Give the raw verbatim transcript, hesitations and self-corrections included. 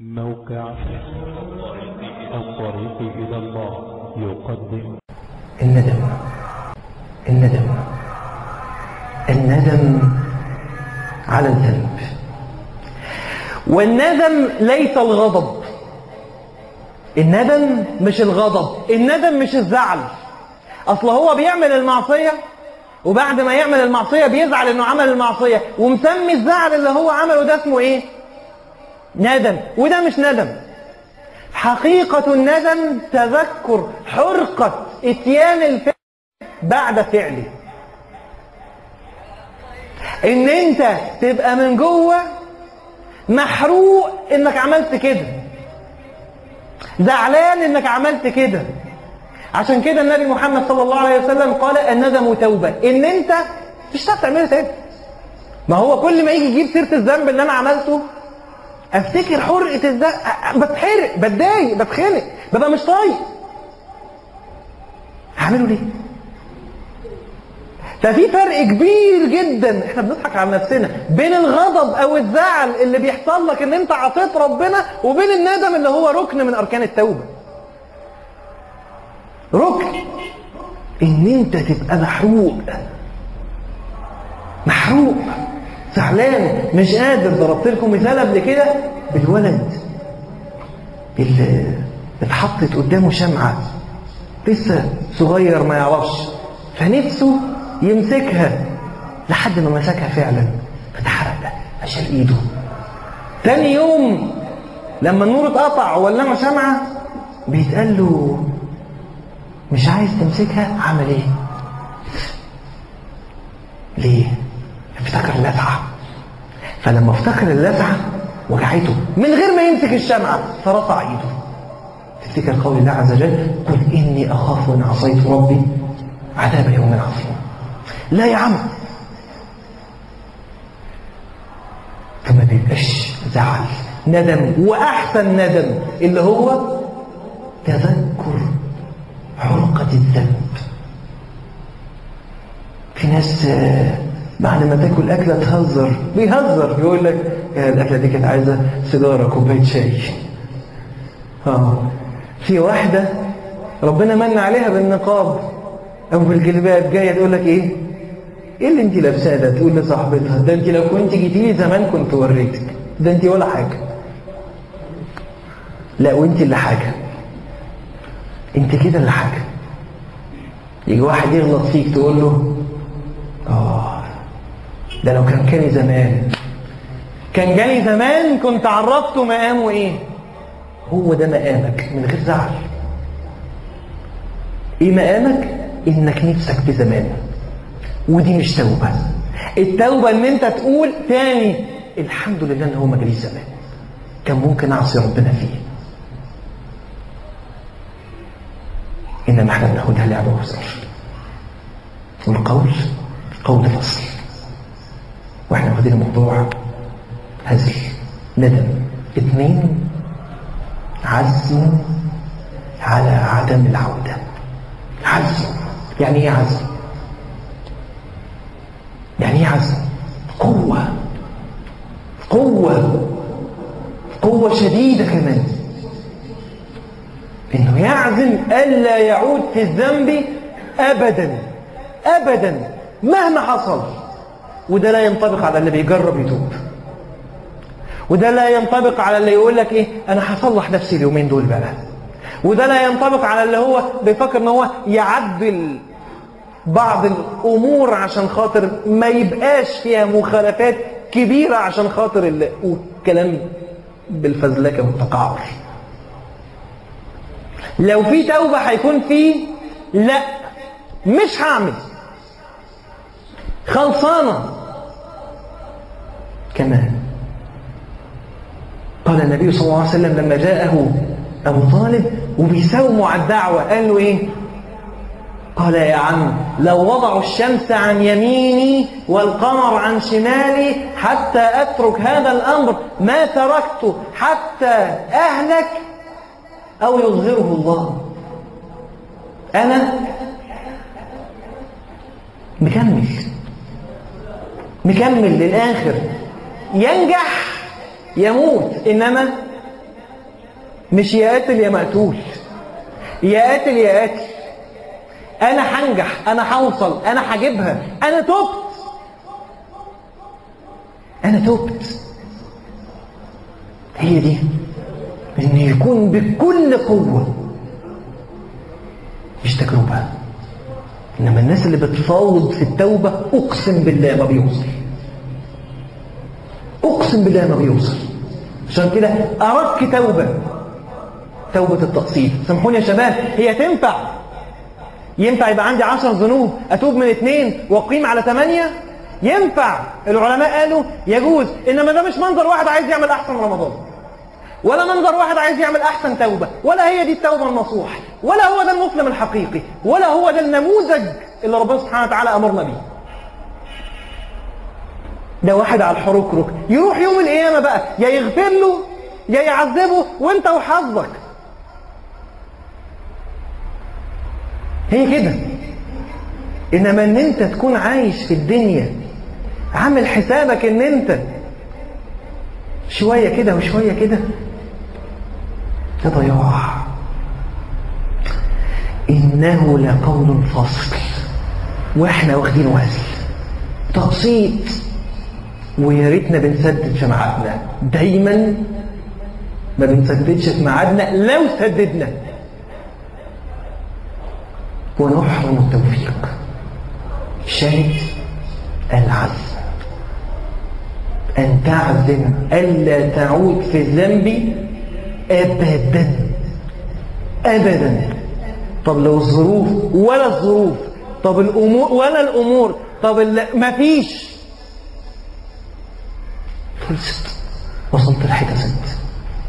موقع الطريق إلى الله يقدم الندم الندم الندم على الذنب. والندم ليس الغضب، الندم مش الغضب، الندم مش الزعل. اصل هو بيعمل المعصية وبعد ما يعمل المعصية بيزعل انه عمل المعصية ومسمي الزعل اللي هو عمله ده اسمه ايه؟ ندم. وده مش ندم. حقيقة الندم تذكر حرقة اتيان الفعل بعد فعله. ان انت تبقى من جوه محروق انك عملت كده، زعلان انك عملت كده. عشان كده النبي محمد صلى الله عليه وسلم قال الندم توبة، ان انت مش هتعرف تعمله تاني. ما هو كل ما يجي يجيب سيرة الذنب اللي انا عملته افتكر حرقة الذنب، بتحرق، بتضايق، بتخنق، ببقى مش طايق. هعمله ليه؟ ففي فرق كبير جدا، احنا بنضحك على نفسنا، بين الغضب او الزعل اللي بيحصل لك ان انت عصيت ربنا وبين الندم اللي هو ركن من اركان التوبة. ركن ان انت تبقى محروق محروق زعلان مش قادر. ضربت لكم مثال قبل كده بالولد اللي اتحطت قدامه شمعة لسه صغير ما يعرفش، فنفسه يمسكها لحد ما مسكها فعلا فتحرق فشال ايده. تاني يوم لما النور اتقطع ولما شمعة بيتقال له مش عايز تمسكها، عمل ايه؟ ليه؟ افتكر اللسعة. فلما افتكر اللسعة وجعته من غير ما يمسك الشمعة فرفع ايده. تفتكر قول الله عز وجل قل اني اخاف ان عصيت ربي عذاب يوم عظيم. لا يا عم، فما بيبقاش زعل، ندم. واحسن ندم اللي هو تذكر حرقة الذنب. في ناس بعد ما تاكل اكله تهزر، بيهزر يقول لك الاكله دي كانت عايزه سيجاره كوبايه شاي. اه في واحده ربنا من عليها بالنقاب او بالجلباب جايه تقول لك ايه؟ ايه اللي انت لابساه ده؟ تقول لصاحبتها ده انت لو كنت جيتي لي زمان كنت وريتك، ده انت ولا حاجه. لا وانت اللي حاجه، انت كده اللي حاجه. يجي واحد يغلط فيك تقول له اه ده لو كان جالي زمان، كان جالي زمان كنت عرفته مقامه ايه. هو ده مقامك من غير زعل. ايه مقامك؟ انك نفسك في زمان. ودي مش توبة. التوبة ان انت تقول تاني الحمد لله ان هو ما جاليش زمان، كان ممكن اعصي ربنا فيه. انما احنا بناخدها لعبة وهزار، والقول قول فصل، واحنا واخدين الموضوع هزل. ندم. اثنين عزم على عدم العودة. عزم يعني ايه عزم؟ يعني ايه عزم؟ قوة قوة قوة شديدة كمان، انه يعزم الا يعود في الذنب ابدا ابدا مهما حصل. وده لا ينطبق على اللي بيجرب يتوب، وده لا ينطبق على اللي يقول لك ايه انا هصلح نفسي اليومين دول بقى، وده لا ينطبق على اللي هو بيفكر ان هو يعدل بعض الامور عشان خاطر ما يبقاش فيها مخالفات كبيرة عشان خاطر اللي والكلام بالفزلكة والتقاعر. لو في توبة هيكون فيه لا مش هعمل، خلصانة. كمان قال النبي صلى الله عليه وسلم لما جاءه أبو طالب وبيساوموا على الدعوة قال له إيه؟ قال يا عم لو وضعوا الشمس عن يميني والقمر عن شمالي حتى أترك هذا الأمر ما تركته حتى أهلك أو يظهره الله. أنا مكمل مكمل للآخر، ينجح يموت إنما مش يا قاتل يا مقتول، يا قاتل يا قاتل، انا هنجح، انا هوصل، انا هجيبها، انا تبت، انا تبت. هي دي ان يكون بكل قوة، مش تجربة. انما الناس اللي بتفاوض في التوبة اقسم بالله ما بيوصل، اقسم بالله ما بيوصل. عشان كده أردت توبة، توبة التقصير. سامحوني يا شباب، هي تنفع؟ ينفع يبقى عندي عشر ذنوب أتوب من اثنين وأقيم على ثمانية؟ ينفع. العلماء قالوا يجوز، إنما ده مش منظر واحد عايز يعمل أحسن رمضان، ولا منظر واحد عايز يعمل أحسن توبة، ولا هي دي التوبة النصوح، ولا هو ده المسلم الحقيقي، ولا هو ده النموذج اللي ربنا سبحانه وتعالى أمرنا بيه. ده واحد على الحركرك يروح يوم القيامة بقى يا يغفر له يا يعذبه وانت وحظك. هي كده. انما ان انت تكون عايش في الدنيا عامل حسابك ان انت شوية كده وشوية كده، ده ضياع. انه لقول فصل، واحنا واخدين وزن تقسيط، ويا ريتنا بنسدد في ميعادنا. دايما ما بنسددش في ميعادنا، لو سددنا ونحرم التوفيق. شاهد العزم، أن تعزم ألا تعود في الذنب أبدا أبدا. طب لو الظروف ولا الظروف، طب الأمور ولا الأمور، طب ما فيش، خلصت، وصلت الحتة.